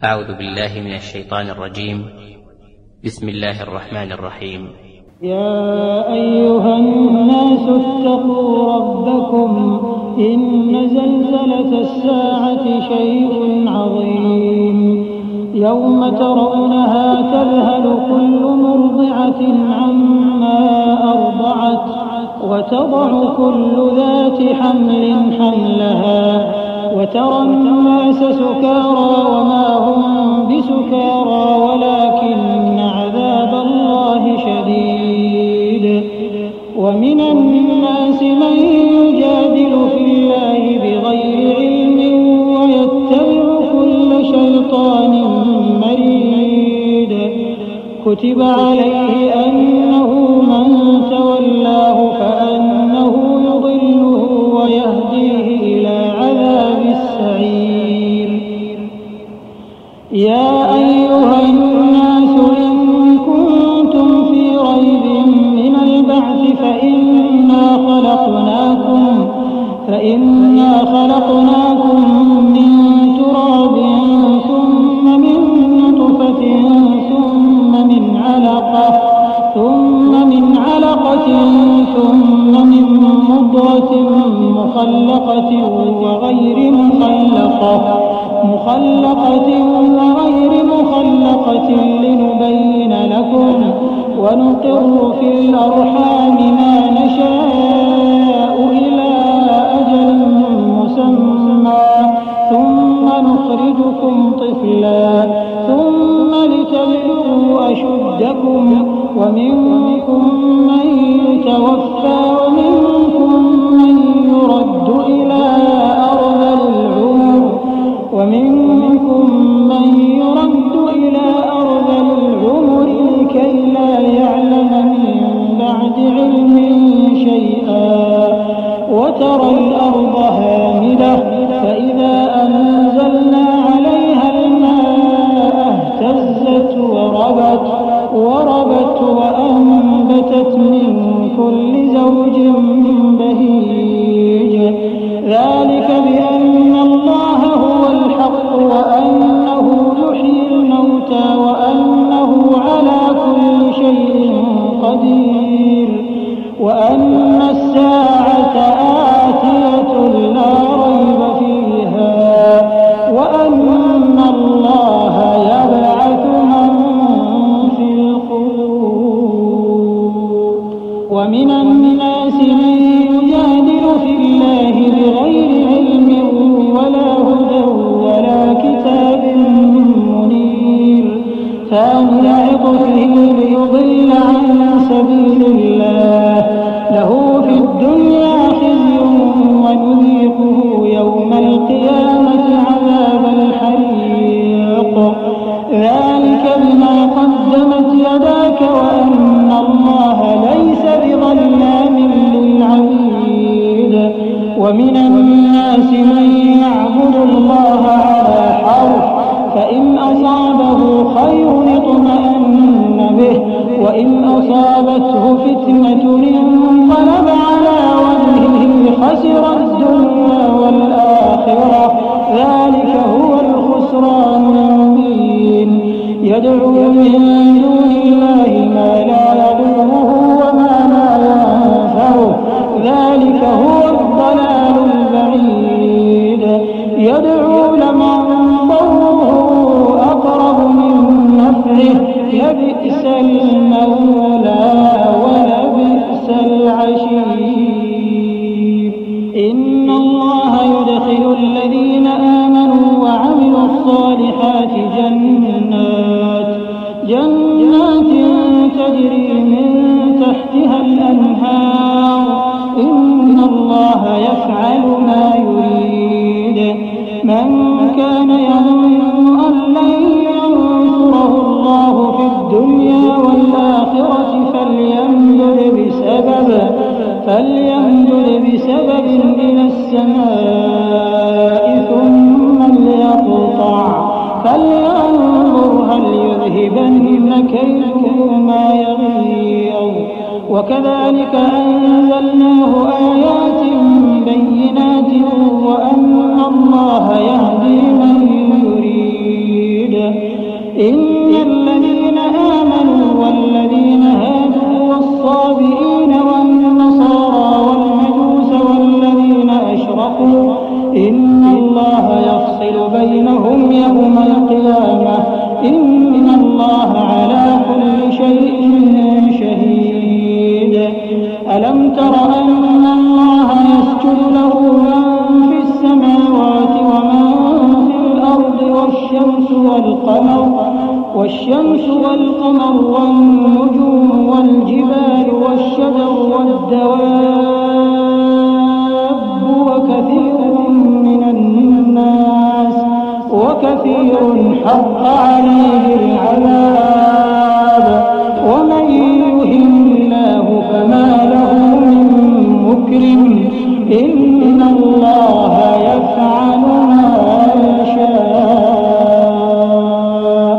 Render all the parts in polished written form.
أعوذ بالله من الشيطان الرجيم. بسم الله الرحمن الرحيم. يا أيها الناس اتقوا ربكم إن زلزلة الساعة شيء عظيم يوم ترونها تذهل كل مرضعة عما أرضعت وتضع كل ذات حمل حملها وترى الناس سكارى وما هم بسكارى ولكن عذاب الله شديد. ومن الناس من يجادل في الله بغير علم ويتبع كل شيطان مريد. كتب عليه أنه من تولاه فأنه يضله ويهديه إلى عذاب السعير. يا أيها الناس إن كنتم في ريب من البعث فإنا خلقناكم من تراب ثم من نطفة ثم من علقة ثم من مضغة مخلقة وغير مخلقة لنبين لكم ونقر في الأرحام ما نشاء إلى أجل مسمى ثم نخرجكم طفلا ثم لتبلغوا أشدكم ومنكم من يتوفى ومنكم من يرد إلى أرذل العمر لكي لا يعلم من بعد علم شيئا. وترى الأرض هامدة فإذا أنزلنا عليها الماء اهتزت وربت وأنبتت من كل زوج بهيج. ذلك بأن الله هو الحق وأنه يحيي الموتى وأنه على كل شيء قدير وأن الساعة آتية لا ريب فيها وأن الله يبعث من في القبور. ومن الناس من يجادل في الله بغير علم ولا هدى ولا كتاب منير ثاني عطفه ليضل عن سبيل الله له في الدنيا خزي ونذيقه يوم القيامة عذاب الحريق. ذلك بما قدمت يداك وأن الله ليس بظلام للعبيد. ومن الناس من يعبد الله على حرف فإن أصابه خير اطمأن به وإن أصابته فتنة انقلب على وجهه خسر الدنيا والآخرة ذلك هو الخسران المبين. يدعو من دون الله ما لا يضره وما لا ينفعه ذلك هو الضلال البعيد. يدعو لمن ضره أقرب من نفعه لبئس المولى ولبئس العشير. إن الله يدخل الذين آمنوا وعملوا الصالحات جنات تجري من تحتها الأنهار إن الله يفعل ما يريد. من كان يظن أن لن ينصره الله في الدنيا والآخرة فليمدد بسبب إلى السماء ثم ليقطع فلينظر هل يذهبن كيده ما يغيظ. وكذلك أنزلناه آيات بينات وأن الله يهدي من يريد إن الذين آمنوا والذين هادوا والصابئين والنصارى والمجوس والذين أشركوا إن الله يفصل بينهم يوم القيامة إن الله على كل شيء شهيد. ألم تر أن الله يسجد له من في السماوات ومن في الأرض والشمس والقمر والنجوم والجبال والشجر والدواب وكثير حق عليه العذاب ومن يهن الله فما له من مكرم إن الله يفعل ما يشاء.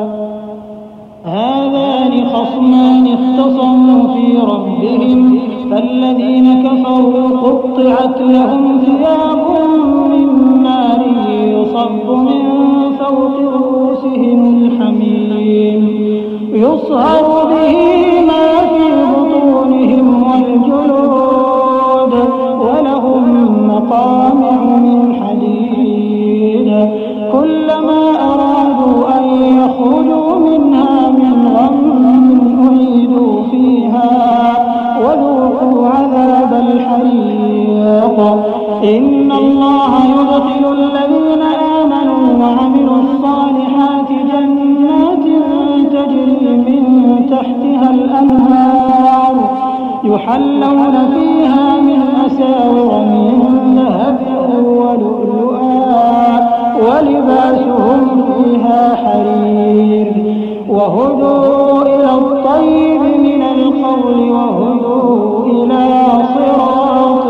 هذان خصمان اختصموا في ربهم فالذين كفروا قطعت لهم ثياب من نار يصب من فوق رؤوسهم الحميم يصهر به ما في بطونهم والجلود ولهم مقامع من حديد كلما أرادوا أن يخرجوا منها من غم أعيدوا فيها وذوقوا عذاب الحريق. إن الله يدخل الذين آمنوا وعملوا الصالحات جنات تجري من تحتها الأنهار يحلون فيها من أساور من ذهب ولؤلؤا ولباسهم فيها حرير وهدوا إلى الطيب من القول وهدوا إلى صراط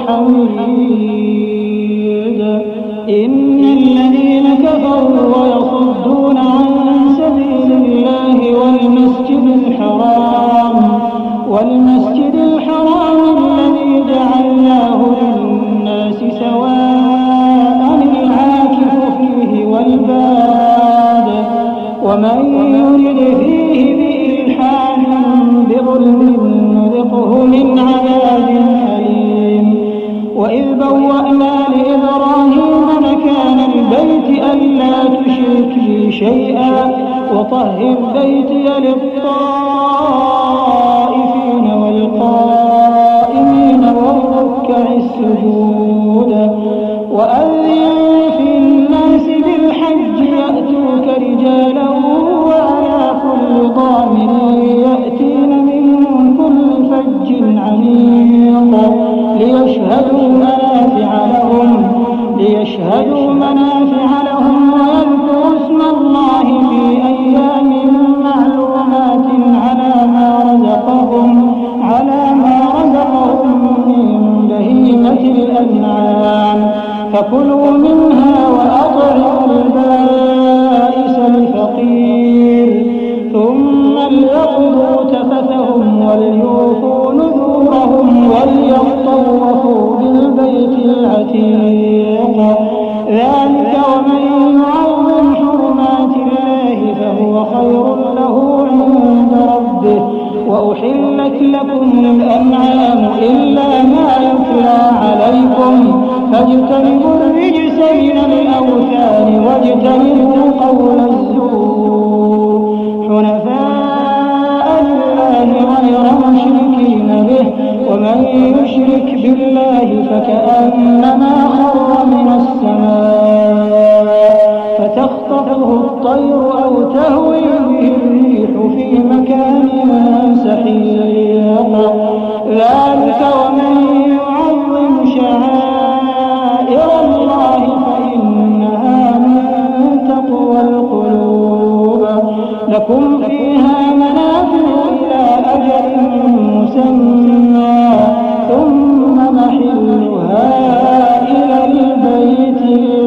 الحميد. إن الذين كفروا ويصدون عن سبيل الله والمسجد الحرام الذي جعلناه للناس سواء العاكف فيه والباد ومن يرد فيه بإلحاد بظلم نذقه من عذاب أليم. وإذ بوأنا لإبراهيم مكان البيت ألا تشرك بي شيئا وطهر بيتي للطائفين والقائمين والركع السجود. وأذن في الناس بالحج يأتوك رجالا وعلى كل ضامر يأتين من كل فج عميق ليشهدوا منافع لهم ويذكروا اسم الله في أيام معلومات على ما رزقهم من بهيمة الأنعام فكلوا منها وأطعموا البائس الفقير ثم ليقضوا تفثهم وليوفوا نذورهم وليطوفوا بالبيت العتيق. ذلك ومن يعظم حرمات الله فهو خير له عند ربه. وأحلت لكم الأنعام إلا ما يتلى عليكم فاجتنبوا الرجس من الأوثان واجتنبوا قول الزور حنفاء لله غير مشركين به ومن يشرك بالله فكأنما خر من السماء فتخطفه الطير أو تهوي به الريح في مكان سحيق. ذلك ومن يعظم شعائر الله فإنها من تقوى القلوب. لكم فيها منافع إلى أجل مسمى ثم محلها إلى البيت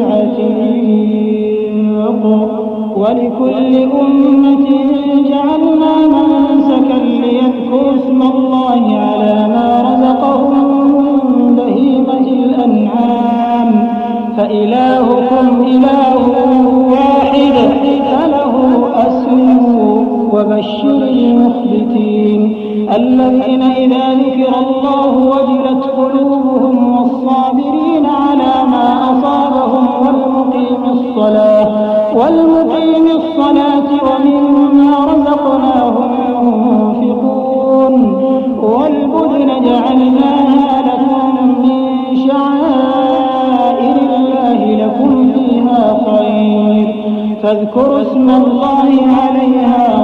العتيق. ولكل أمة جعلنا منسكا ليذكروا اسم الله على ما رزقهم من بهيمة الأنعام فإلهكم إله واحد وبشر المخبتين الذين إذا ذكر الله وجلت قلوبهم والصابرين على ما أصابهم والمقيم الصلاة ومما رزقناهم ينفقون والبدن جعلناها لكم من شعائر الله لكم فيها خير فاذكروا اسم الله عليها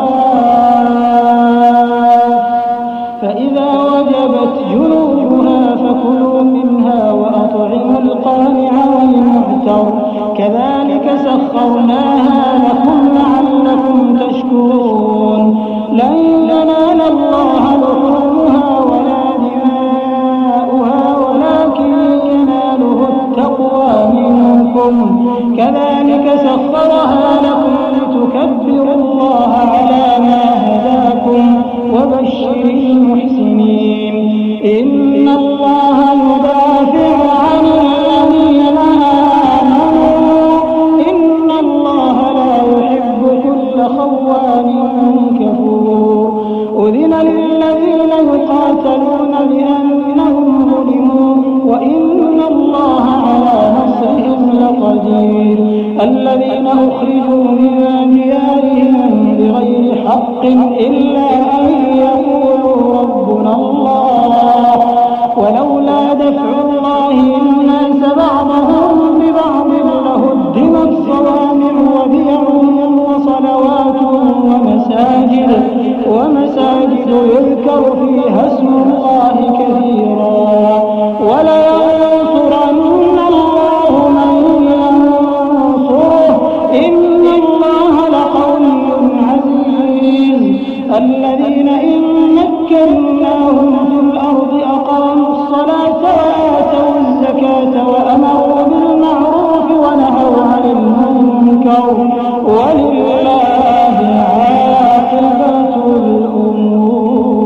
فإذا وجبت جنوبها فكلوا منها وأطعموا القانع والمعتر كذلك سخرناها لكم لعلكم تشكرون لن ينال الله لحومها ولا دماؤها ولكن يناله التقوى منكم كذلك سخرها لكم لتكبروا الله على ما هداكم وبشر المحسنين إن الله يدافع عن الذين آمنوا إن الله لا يحب كل خوان كفور أذن للذين يقاتلون بأنهم ظلموا وإن الله على نصرهم لقدير الذين أخرجوا من ديارهم بغير حق إلا أن يقولوا ربنا الله ولولا دفع الله الناس بعضهم ببعض لهدمت صوامع وبيع وصلوات ومساجد يذكر فيها اسم الله كثيرا ولينصرن الله من ينصره إن الله لقوي عزيز الذين إن مكناهم في الأرض أقاموا الصلاة وآتوا الزكاة وأمروا بالمعروف ونهوا عن المنكر ولله عاقبة الأمور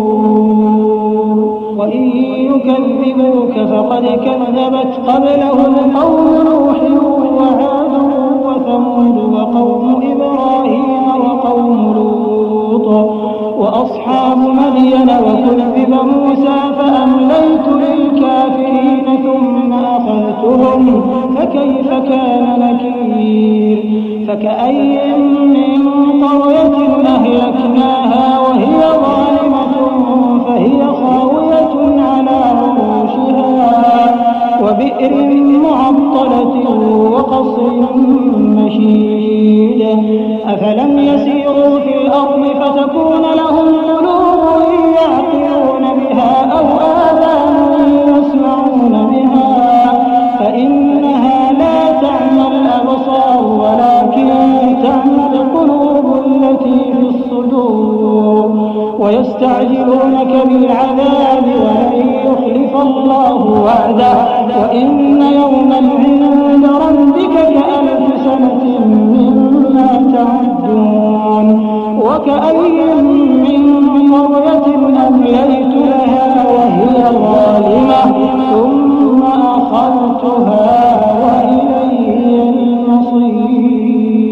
وإن يكذبوك فقد كذبت قبلهم قوم نوح وعاد وثمود وقوم إبراهيم وقوم لوط وأصحاب مدين وكذب موسى فأمليت للكافرين ثم أخذتهم فكيف كان نكير فكأي من قرية أهلكناها وهي ظالمة فهي خاوية على عروشها وبئر معطلة وقصر مشيد أفلم يسيروا في الأرض فتكون لهم قلوب يعقلون بها أو آذان يسمعون بها فإنها لا تعمى الأبصار ولكن تعمى القلوب التي في الصدور ويستعجلونك بالعذاب ولن يخلف الله وعده وإن يوما عند ربك كألف سنة مما تعدون وكأي من قرية أمليت لها وهي ظالمة ثم أخذتها وإلي المصير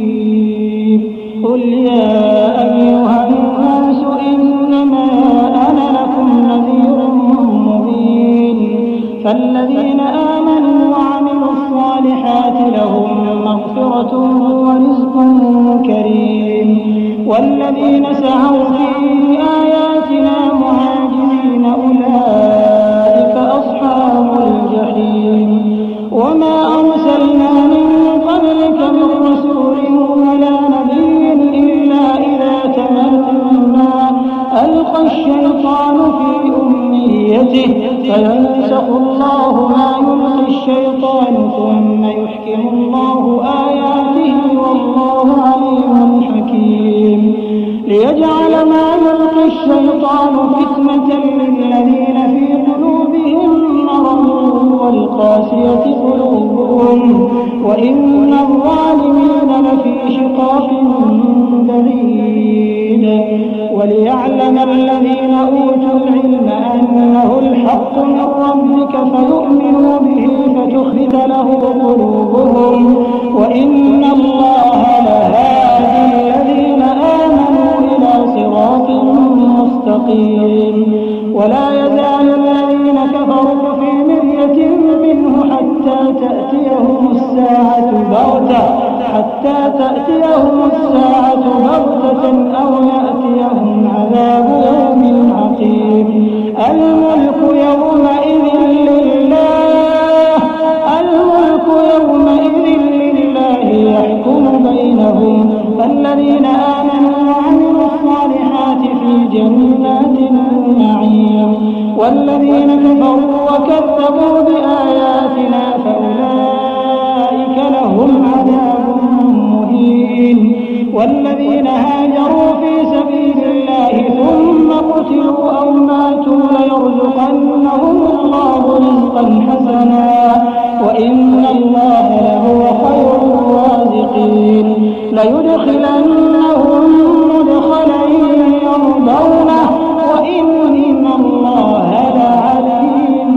قل يا أيها الناس إنما أنا لكم نذير مبين فالذين آمنوا وعملوا الصالحات لهم مغفرة ورزق كريم والذين سعوا في آياتنا معاجزين أولئك أصحاب الجحيم وما أرسلنا من قبلك من رسول ولا نبي إلا إذا تمنى ألقى الشيطان في أمنيته فينسخ الله ما يلقي الشيطان ثم يحكم الله آياته والله عليم حكيم ليجعل ما يلقي الشيطان فتنة للذين في قلوبهم مرض والقاسية قلوبهم وإن الظالمين لفي شقاق بعيد وليعلم الذين أوتوا العلم أنه الحق من ربك فيؤمنوا به فتخبت له قلوبهم وإن الله لهادي الذين آمنوا إلى تأتيهم الساعة بغتة أو يأتيهم عذاب يوم عقيم. الملك يومئذ لله يحكم بينهم، فالذين آمنوا وعملوا الصالحات في جنات النعيم، والذين كفروا وكذبوا بآياتنا فأولئك لهم عذاب مهين. والذين هاجروا في سبيل الله ثم قتلوا أو ماتوا ليرزقنهم الله رزقا حسنا وإن الله لهو خير الرازقين. ليدخلنهم مدخلا يرضونه وإن الله لعليم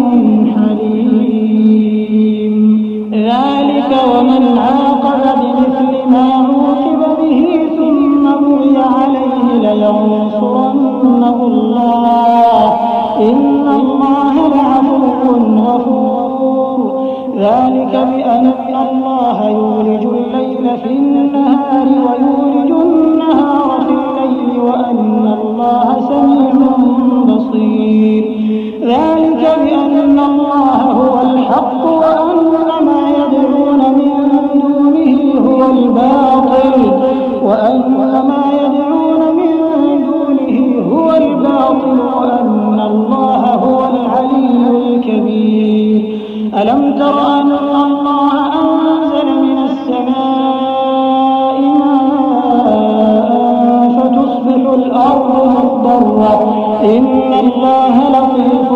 حليم. ذلك ومن عاقب بمثل ما عوقب به ثم بغي عليه لينصرنه الله إن الله لعفو غفور. ذلك بأن الله يولج الليل في النهار ويولج النهار في الليل وأن الله سميع بصير. ذلك بأن الله هو الحق وأن ما يدعون من دونه هو الباطل وأن الله هو العلي الكبير. ألم تر أن الله أنزل من السماء ماء فتصبح الأرض مخضرة إن الله لطيف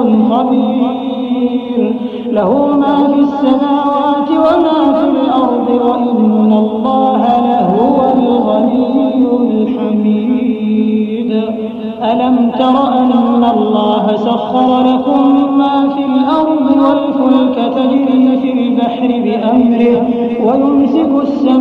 خبير. له ما في السماوات وما في الأرض وإن الله لهو الغني الحميد. ألم تر أن الله سخر لكم ما في الأرض والفلك تجري في البحر بأمره ويمسك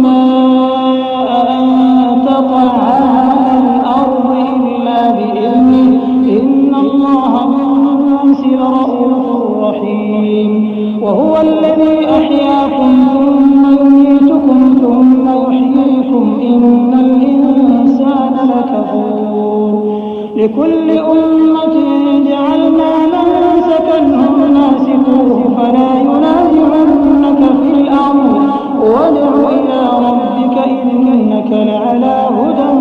السماء أن تقع على الأرض إلا بإذنه إن الله بالناس لرءوف رحيم. وهو الذي أحياكم ثم يميتكم ثم يحييكم إن الإنسان لكفور. لكل أمة جعلنا منسكا هم ناسكوه فلا ينازعنك في الأمر وادع إلى ربك إنك لعلى هدى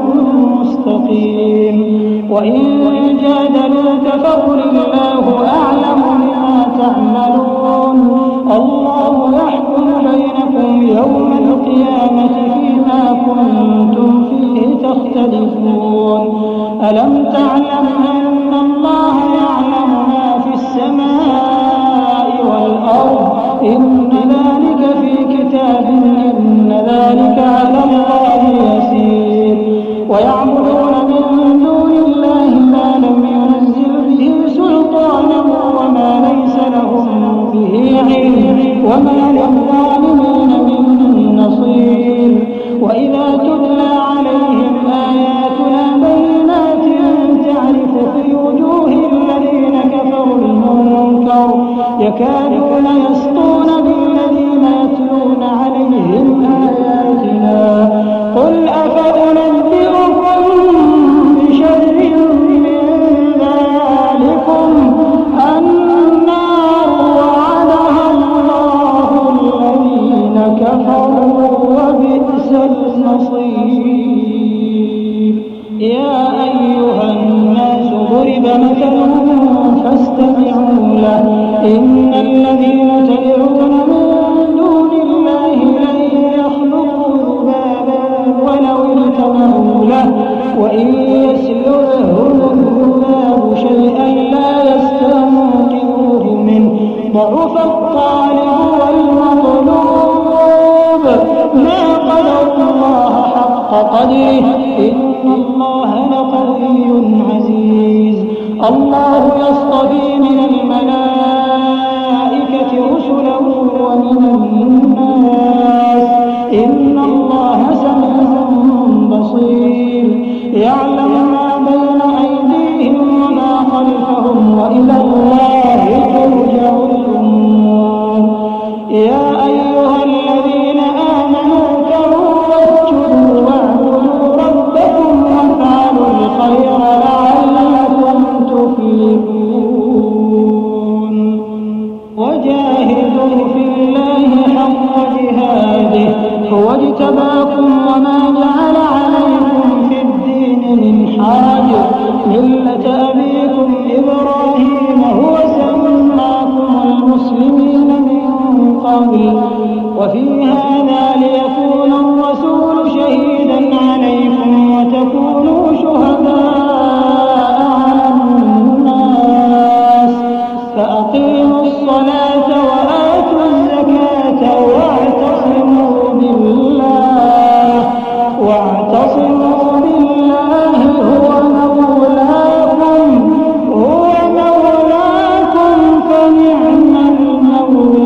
مستقيم. وإن جادلوك فقل الله أعلم بما تعملون الله يحكم بينكم يوم القيامة فيما كنتم فيه تختلفون. ألم تعلم أن الله يعلم ما في السماء والأرض إن ذلك في كتاب إن ذلك على الله يسير. ويعبدون من دون الله ما لم ينزل به سلطانا وما ليس لهم به علم وما للظالمين من نصير. وإذا تتلى عليهم آياتنا بينات تعرف في وجوه الذين كفروا المنكر يكادون يسطون بالذين يتلون عليهم آياتنا. قل أفأنبئكم بشر من ذلكم النار وعدها الله الذين كفروا وبئس المصير. يا أيها الناس ضرب مثل فاستمعوا له إن الذين تدعون من دون الله لن يخلقوا ذبابا ولو اجتمعوا له وإن يسلبهم الذباب شيئا لا يستنقذوه منه ضعف الطالب والمطلوب ما قدر الله حق قدره إن الله لقوي عزيز. الله يصطفي من الملائكة رسلا ومن الناس إن الله سميع بصير. يعلم ما بين أيديهم وما خلفهم وإلى الله ترجع الأمور. يا أيها الذين آمنوا اركعوا واسجدوا واعتصموا بالله هو مولاكم فنعم المولى